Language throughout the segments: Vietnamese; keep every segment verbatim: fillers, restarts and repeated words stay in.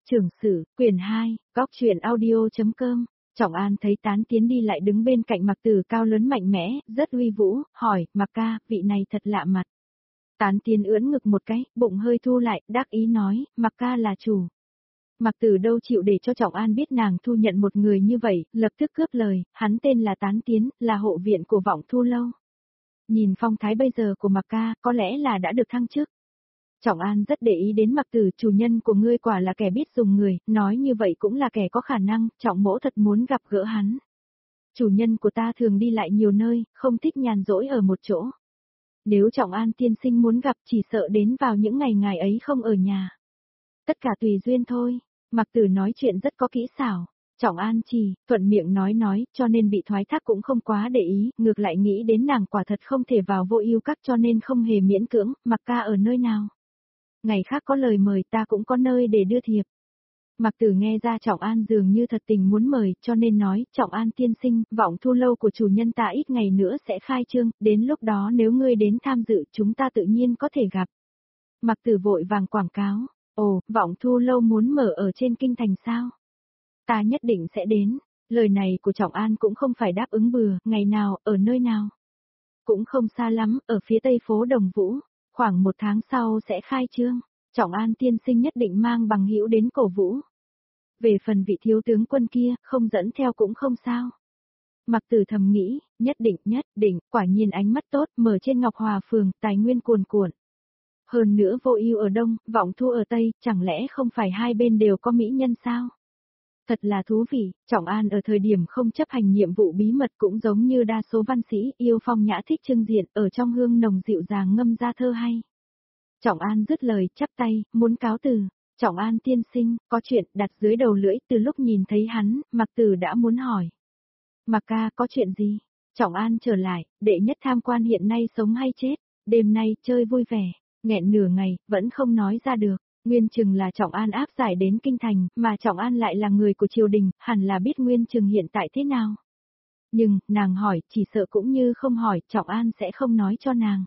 Trưởng sử, quyển hai, góc truyện audio.com. Trọng An thấy Tán Tiến đi lại đứng bên cạnh Mạc Tử cao lớn mạnh mẽ, rất uy vũ, hỏi, Mạc ca, vị này thật lạ mặt. Tán Tiến ưỡn ngực một cái, bụng hơi thu lại, đắc ý nói, Mạc ca là chủ. Mạc Tử đâu chịu để cho Trọng An biết nàng thu nhận một người như vậy, lập tức cướp lời, hắn tên là Tán Tiến, là hộ viện của Vọng Thu Lâu. Nhìn phong thái bây giờ của Mạc ca, có lẽ là đã được thăng chức. Trọng An rất để ý đến Mạc Tử, chủ nhân của ngươi quả là kẻ biết dùng người, nói như vậy cũng là kẻ có khả năng, Trọng mỗ thật muốn gặp gỡ hắn. Chủ nhân của ta thường đi lại nhiều nơi, không thích nhàn rỗi ở một chỗ. Nếu Trọng An tiên sinh muốn gặp chỉ sợ đến vào những ngày ngài ấy không ở nhà. Tất cả tùy duyên thôi, Mạc Tử nói chuyện rất có kỹ xảo. Trọng An chỉ, thuận miệng nói nói, cho nên bị thoái thác cũng không quá để ý, ngược lại nghĩ đến nàng quả thật không thể vào Vô Ưu Các cho nên không hề miễn cưỡng, Mạc ca ở nơi nào. Ngày khác có lời mời ta cũng có nơi để đưa thiệp. Mạc Tử nghe ra Trọng An dường như thật tình muốn mời, cho nên nói, Trọng An tiên sinh, Vọng Thu Lâu của chủ nhân ta ít ngày nữa sẽ khai trương, đến lúc đó nếu ngươi đến tham dự chúng ta tự nhiên có thể gặp. Mạc Tử vội vàng quảng cáo, ồ, Vọng Thu Lâu muốn mở ở trên kinh thành sao? Ta nhất định sẽ đến, lời này của Trọng An cũng không phải đáp ứng bừa, ngày nào, ở nơi nào. Cũng không xa lắm, ở phía tây phố Đồng Vũ. Khoảng một tháng sau sẽ khai trương, Trọng An tiên sinh nhất định mang bằng hữu đến cổ vũ. Về phần vị thiếu tướng quân kia, không dẫn theo cũng không sao. Mạc Tử thầm nghĩ, nhất định, nhất định, quả nhiên ánh mắt tốt, mở trên Ngọc Hòa phường, tài nguyên cuồn cuộn. Hơn nữa Vô Ưu ở đông, Vọng Thu ở tây, chẳng lẽ không phải hai bên đều có mỹ nhân sao? Thật là thú vị, Trọng An ở thời điểm không chấp hành nhiệm vụ bí mật cũng giống như đa số văn sĩ, yêu phong nhã thích trưng diện, ở trong hương nồng dịu dàng ngâm ra thơ hay. Trọng An dứt lời, chắp tay, muốn cáo từ. Trọng An tiên sinh, có chuyện đặt dưới đầu lưỡi, từ lúc nhìn thấy hắn, Mạc Tử đã muốn hỏi. Mạc ca, có chuyện gì? Trọng An trở lại, đệ nhất tham quan hiện nay sống hay chết, đêm nay chơi vui vẻ, nghẹn nửa ngày, vẫn không nói ra được. Nguyên Trừng là Trọng An áp giải đến kinh thành, mà Trọng An lại là người của triều đình, hẳn là biết Nguyên Trừng hiện tại thế nào. Nhưng, nàng hỏi, chỉ sợ cũng như không hỏi, Trọng An sẽ không nói cho nàng.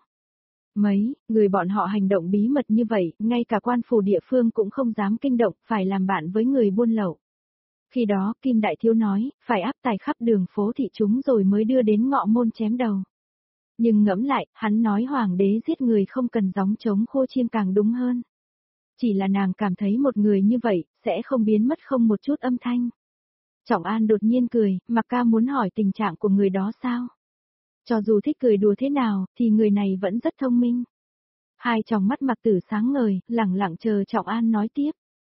Mấy, người bọn họ hành động bí mật như vậy, ngay cả quan phủ địa phương cũng không dám kinh động, phải làm bạn với người buôn lậu. Khi đó, Kim Đại Thiếu nói, phải áp tài khắp đường phố thị chúng rồi mới đưa đến ngọ môn chém đầu. Nhưng ngẫm lại, hắn nói hoàng đế giết người không cần gióng trống khô chiêng càng đúng hơn. Chỉ là nàng cảm thấy một người như vậy, sẽ không biến mất không một chút âm thanh. Trọng An đột nhiên cười, Mạc ca muốn hỏi tình trạng của người đó sao? Cho dù thích cười đùa thế nào, thì người này vẫn rất thông minh. Hai tròng mắt Mạc Tử sáng ngời, lẳng lặng chờ Trọng An nói tiếp.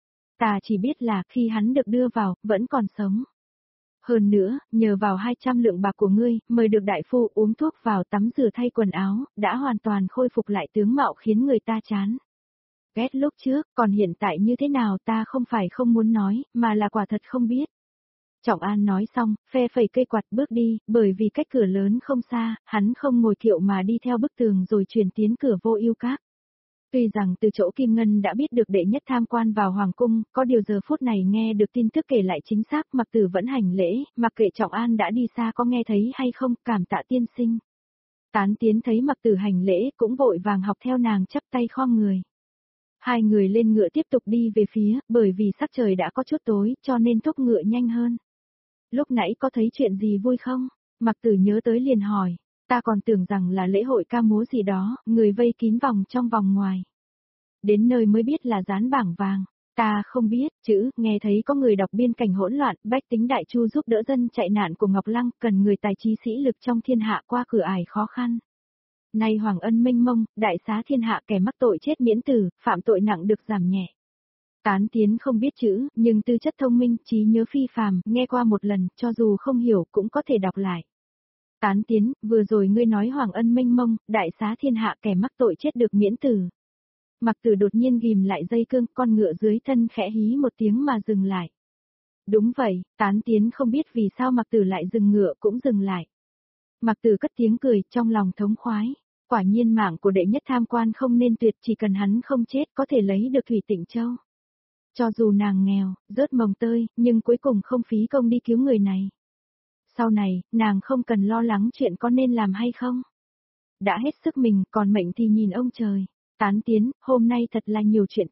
Ta chỉ biết là khi hắn được đưa vào, vẫn còn sống. Hơn nữa, nhờ vào hai trăm lượng bạc của ngươi, mời được đại phu uống thuốc vào tắm rửa thay quần áo, đã hoàn toàn khôi phục lại tướng mạo khiến người ta chán. Ghét lúc trước, còn hiện tại như thế nào ta không phải không muốn nói, mà là quả thật không biết. Trọng An nói xong, phe phẩy cây quạt bước đi, bởi vì cách cửa lớn không xa, hắn không ngồi kiệu mà đi theo bức tường rồi chuyển tiến cửa Vô Ưu Các. Tuy rằng từ chỗ Kim Ngân đã biết được đệ nhất tham quan vào Hoàng Cung, có điều giờ phút này nghe được tin tức kể lại chính xác, Mạc Tử vẫn hành lễ, mặc kệ Trọng An đã đi xa có nghe thấy hay không, cảm tạ tiên sinh. Tán Tiến thấy Mạc Tử hành lễ, cũng vội vàng học theo nàng chắp tay khom người. Hai người lên ngựa tiếp tục đi về phía, bởi vì sắc trời đã có chút tối, cho nên thúc ngựa nhanh hơn. Lúc nãy có thấy chuyện gì vui không? Mạc Tử nhớ tới liền hỏi, ta còn tưởng rằng là lễ hội ca múa gì đó, người vây kín vòng trong vòng ngoài. Đến nơi mới biết là dán bảng vàng, ta không biết, chữ, nghe thấy có người đọc biên cảnh hỗn loạn, bách tính đại chu giúp đỡ dân chạy nạn của Ngọc Lăng, cần người tài trí sĩ lực trong thiên hạ qua cửa ải khó khăn. Nay hoàng ân mênh mông, đại xá thiên hạ kẻ mắc tội chết miễn tử, phạm tội nặng được giảm nhẹ. Tán Tiến không biết chữ, nhưng tư chất thông minh, trí nhớ phi phàm, nghe qua một lần, cho dù không hiểu cũng có thể đọc lại. Tán Tiến, vừa rồi ngươi nói hoàng ân mênh mông, đại xá thiên hạ kẻ mắc tội chết được miễn tử. Mạc Tử đột nhiên ghim lại dây cương, con ngựa dưới thân khẽ hí một tiếng mà dừng lại. Đúng vậy, Tán Tiến không biết vì sao Mạc Tử lại dừng ngựa cũng dừng lại. Mạc Tử cất tiếng cười, trong lòng thống khoái. Quả nhiên mạng của đệ nhất tham quan không nên tuyệt, chỉ cần hắn không chết có thể lấy được Thủy Tịnh Châu. Cho dù nàng nghèo, rớt mồng tơi, nhưng cuối cùng không phí công đi cứu người này. Sau này, nàng không cần lo lắng chuyện có nên làm hay không. Đã hết sức mình, còn mệnh thì nhìn ông trời. Tán Tiến, hôm nay thật là nhiều chuyện tốt.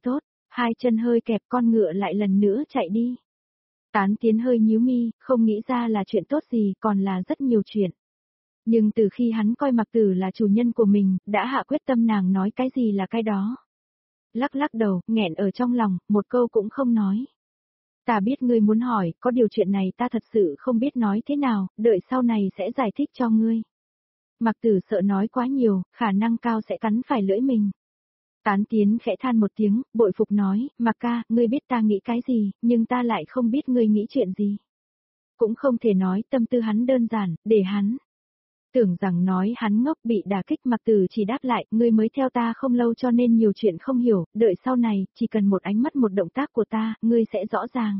Hai chân hơi kẹp con ngựa lại lần nữa chạy đi. Tán Tiến hơi nhíu mi, không nghĩ ra là chuyện tốt gì, còn là rất nhiều chuyện. Nhưng từ khi hắn coi Mạc Tử là chủ nhân của mình, đã hạ quyết tâm nàng nói cái gì là cái đó. Lắc lắc đầu, nghẹn ở trong lòng, một câu cũng không nói. Ta biết ngươi muốn hỏi, có điều chuyện này ta thật sự không biết nói thế nào, đợi sau này sẽ giải thích cho ngươi. Mạc Tử sợ nói quá nhiều, khả năng cao sẽ cắn phải lưỡi mình. Tán Tiến khẽ than một tiếng, bội phục nói, Mạc ca, ngươi biết ta nghĩ cái gì, nhưng ta lại không biết ngươi nghĩ chuyện gì. Cũng không thể nói tâm tư hắn đơn giản, để hắn. Tưởng rằng nói hắn ngốc bị đả kích, Mạc Tử chỉ đáp lại, ngươi mới theo ta không lâu cho nên nhiều chuyện không hiểu, đợi sau này, chỉ cần một ánh mắt một động tác của ta, ngươi sẽ rõ ràng.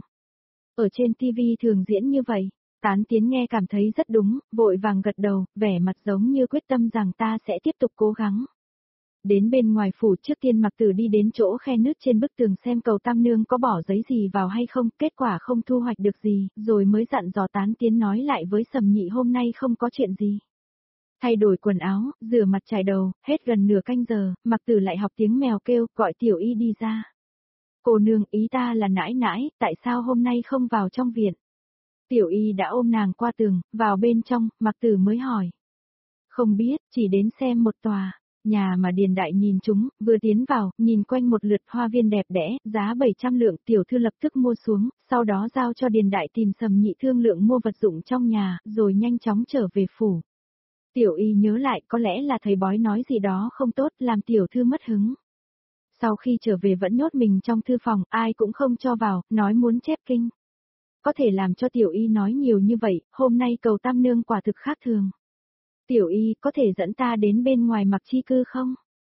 Ở trên ti vi thường diễn như vậy, Tán Tiến nghe cảm thấy rất đúng, vội vàng gật đầu, vẻ mặt giống như quyết tâm rằng ta sẽ tiếp tục cố gắng. Đến bên ngoài phủ, trước tiên Mạc Tử đi đến chỗ khe nứt trên bức tường xem cầu Tam Nương có bỏ giấy gì vào hay không, kết quả không thu hoạch được gì, rồi mới dặn dò Tán Tiến nói lại với Sầm Nhị hôm nay không có chuyện gì. Thay đổi quần áo, rửa mặt chải đầu, hết gần nửa canh giờ, Mạc Tử lại học tiếng mèo kêu, gọi Tiểu Y đi ra. Cô nương, ý ta là nãi nãi, tại sao hôm nay không vào trong viện? Tiểu Y đã ôm nàng qua tường, vào bên trong, Mạc Tử mới hỏi. Không biết, chỉ đến xem một tòa. Nhà mà Điền Đại nhìn chúng, vừa tiến vào, nhìn quanh một lượt hoa viên đẹp đẽ, giá bảy trăm lượng, tiểu thư lập tức mua xuống, sau đó giao cho Điền Đại tìm Sầm Nhị thương lượng mua vật dụng trong nhà, rồi nhanh chóng trở về phủ. Tiểu Y nhớ lại, có lẽ là thầy bói nói gì đó không tốt, làm tiểu thư mất hứng. Sau khi trở về vẫn nhốt mình trong thư phòng, ai cũng không cho vào, nói muốn chép kinh. Có thể làm cho Tiểu Y nói nhiều như vậy, hôm nay cầu Tam Nương quả thực khác thường. Tiểu Y, có thể dẫn ta đến bên ngoài Mặc Chi Cư không?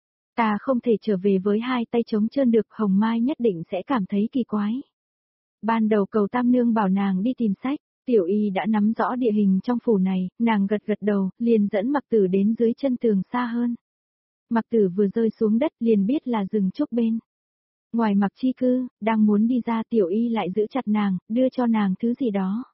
Ta không thể trở về với hai tay trống trơn được, Hồng Mai nhất định sẽ cảm thấy kỳ quái. Ban đầu cầu Tam Nương bảo nàng đi tìm sách, Tiểu Y đã nắm rõ địa hình trong phủ này, nàng gật gật đầu, liền dẫn Mạc Tử đến dưới chân tường xa hơn. Mạc Tử vừa rơi xuống đất liền biết là rừng trúc bên. Ngoài Mặc Chi Cư, đang muốn đi ra, Tiểu Y lại giữ chặt nàng, đưa cho nàng thứ gì đó.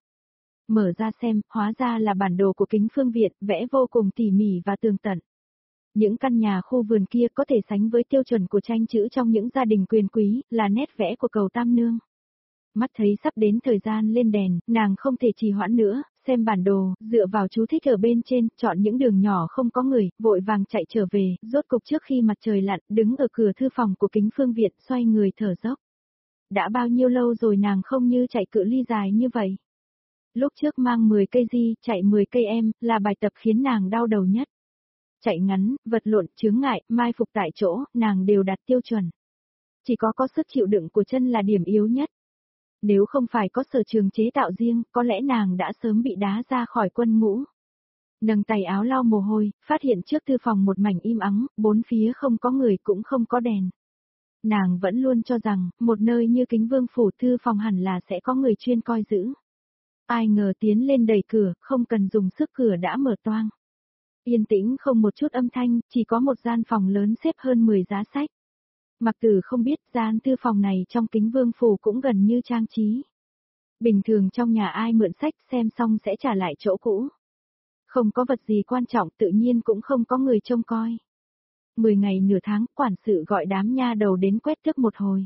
Mở ra xem, hóa ra là bản đồ của Kính Phương Viện, vẽ vô cùng tỉ mỉ và tường tận. Những căn nhà khu vườn kia có thể sánh với tiêu chuẩn của tranh chữ trong những gia đình quyền quý, là nét vẽ của cầu Tam Nương. Mắt thấy sắp đến thời gian lên đèn, nàng không thể trì hoãn nữa, xem bản đồ, dựa vào chú thích ở bên trên, chọn những đường nhỏ không có người, vội vàng chạy trở về, rốt cục trước khi mặt trời lặn, đứng ở cửa thư phòng của Kính Phương Viện, xoay người thở dốc. Đã bao nhiêu lâu rồi nàng không như chạy cự ly dài như vậy. Lúc trước mang mười cây di, chạy mười cây em, là bài tập khiến nàng đau đầu nhất. Chạy ngắn, vật lộn, chướng ngại, mai phục tại chỗ, nàng đều đạt tiêu chuẩn. Chỉ có có sức chịu đựng của chân là điểm yếu nhất. Nếu không phải có sở trường chế tạo riêng, có lẽ nàng đã sớm bị đá ra khỏi quân ngũ. Nâng tay áo lau mồ hôi, phát hiện trước thư phòng một mảnh im ắng, bốn phía không có người cũng không có đèn. Nàng vẫn luôn cho rằng, một nơi như Kính Vương phủ thư phòng hẳn là sẽ có người chuyên coi giữ. Ai ngờ tiến lên đẩy cửa, không cần dùng sức cửa đã mở toang. Yên tĩnh không một chút âm thanh, chỉ có một gian phòng lớn xếp hơn mười giá sách. Mạc Tử không biết gian thư phòng này trong Kính Vương phủ cũng gần như trang trí. Bình thường trong nhà ai mượn sách xem xong sẽ trả lại chỗ cũ. Không có vật gì quan trọng, tự nhiên cũng không có người trông coi. Mười ngày nửa tháng, quản sự gọi đám nha đầu đến quét tước một hồi.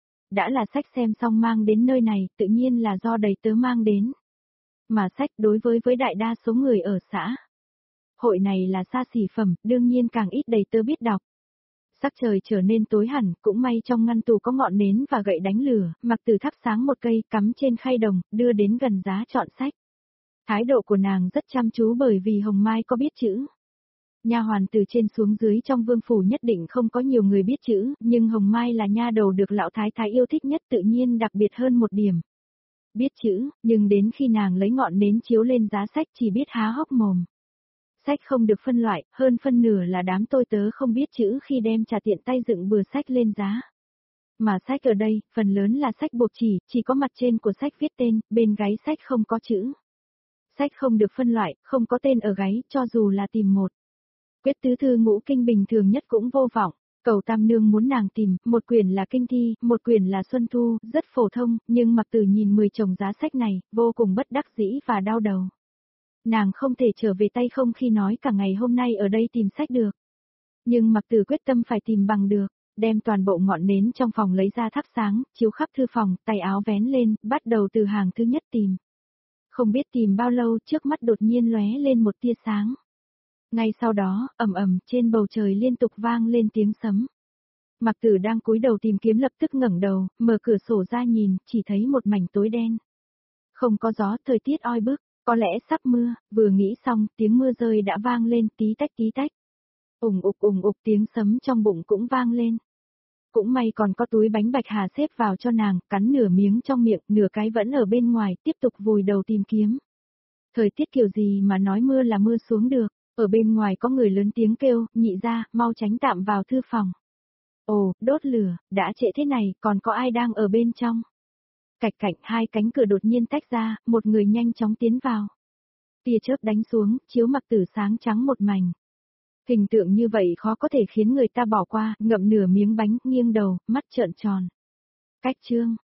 Đã là sách xem xong mang đến nơi này, tự nhiên là do đầy tớ mang đến. Mà sách đối với với đại đa số người ở xã. Hội này là xa xỉ phẩm, đương nhiên càng ít đầy tớ biết đọc. Sắc trời trở nên tối hẳn, cũng may trong ngăn tủ có ngọn nến và gậy đánh lửa, Mạc Tử thắp sáng một cây, cắm trên khay đồng, đưa đến gần giá chọn sách. Thái độ của nàng rất chăm chú bởi vì Hồng Mai có biết chữ. Nha hoàn từ trên xuống dưới trong vương phủ nhất định không có nhiều người biết chữ, nhưng Hồng Mai là nha đầu được lão thái thái yêu thích nhất, tự nhiên đặc biệt hơn một điểm. Biết chữ, nhưng đến khi nàng lấy ngọn nến chiếu lên giá sách chỉ biết há hốc mồm. Sách không được phân loại, hơn phân nửa là đám tôi tớ không biết chữ khi đem trà tiện tay dựng bừa sách lên giá. Mà sách ở đây, phần lớn là sách buộc chỉ, chỉ có mặt trên của sách viết tên, bên gáy sách không có chữ. Sách không được phân loại, không có tên ở gáy, cho dù là tìm một. Quyết tứ thư ngũ kinh bình thường nhất cũng vô vọng. Cầu Tam Nương muốn nàng tìm, một quyển là kinh thi, một quyển là Xuân Thu, rất phổ thông, nhưng Mạc Tử nhìn mười chồng giá sách này, vô cùng bất đắc dĩ và đau đầu. Nàng không thể trở về tay không khi nói cả ngày hôm nay ở đây tìm sách được. Nhưng Mạc Tử quyết tâm phải tìm bằng được. đem toàn bộ ngọn nến trong phòng lấy ra thắp sáng, chiếu khắp thư phòng, tay áo vén lên, bắt đầu từ hàng thứ nhất tìm. Không biết tìm bao lâu, trước mắt đột nhiên lóe lên một tia sáng. Ngay sau đó, ầm ầm, trên bầu trời liên tục vang lên tiếng sấm. Mạc Tử đang cúi đầu tìm kiếm lập tức ngẩng đầu, mở cửa sổ ra nhìn, chỉ thấy một mảnh tối đen. Không có gió, thời tiết oi bức, có lẽ sắp mưa, vừa nghĩ xong, tiếng mưa rơi đã vang lên tí tách tí tách. Ùng ục ùng ục tiếng sấm trong bụng cũng vang lên. Cũng may còn có túi bánh bạch hà xếp vào cho nàng, cắn nửa miếng trong miệng, nửa cái vẫn ở bên ngoài, tiếp tục vùi đầu tìm kiếm. Thời tiết kiểu gì mà nói mưa là mưa xuống được, ở bên ngoài có người lớn tiếng kêu, nhị ra, mau tránh tạm vào thư phòng. Ồ, đốt lửa, đã trễ thế này, còn có ai đang ở bên trong? Cạch cạch hai cánh cửa đột nhiên tách ra, một người nhanh chóng tiến vào. Tia chớp đánh xuống, chiếu Mạc Tử sáng trắng một mảnh. Hình tượng như vậy khó có thể khiến người ta bỏ qua, ngậm nửa miếng bánh, nghiêng đầu, mắt trợn tròn. Cách chương,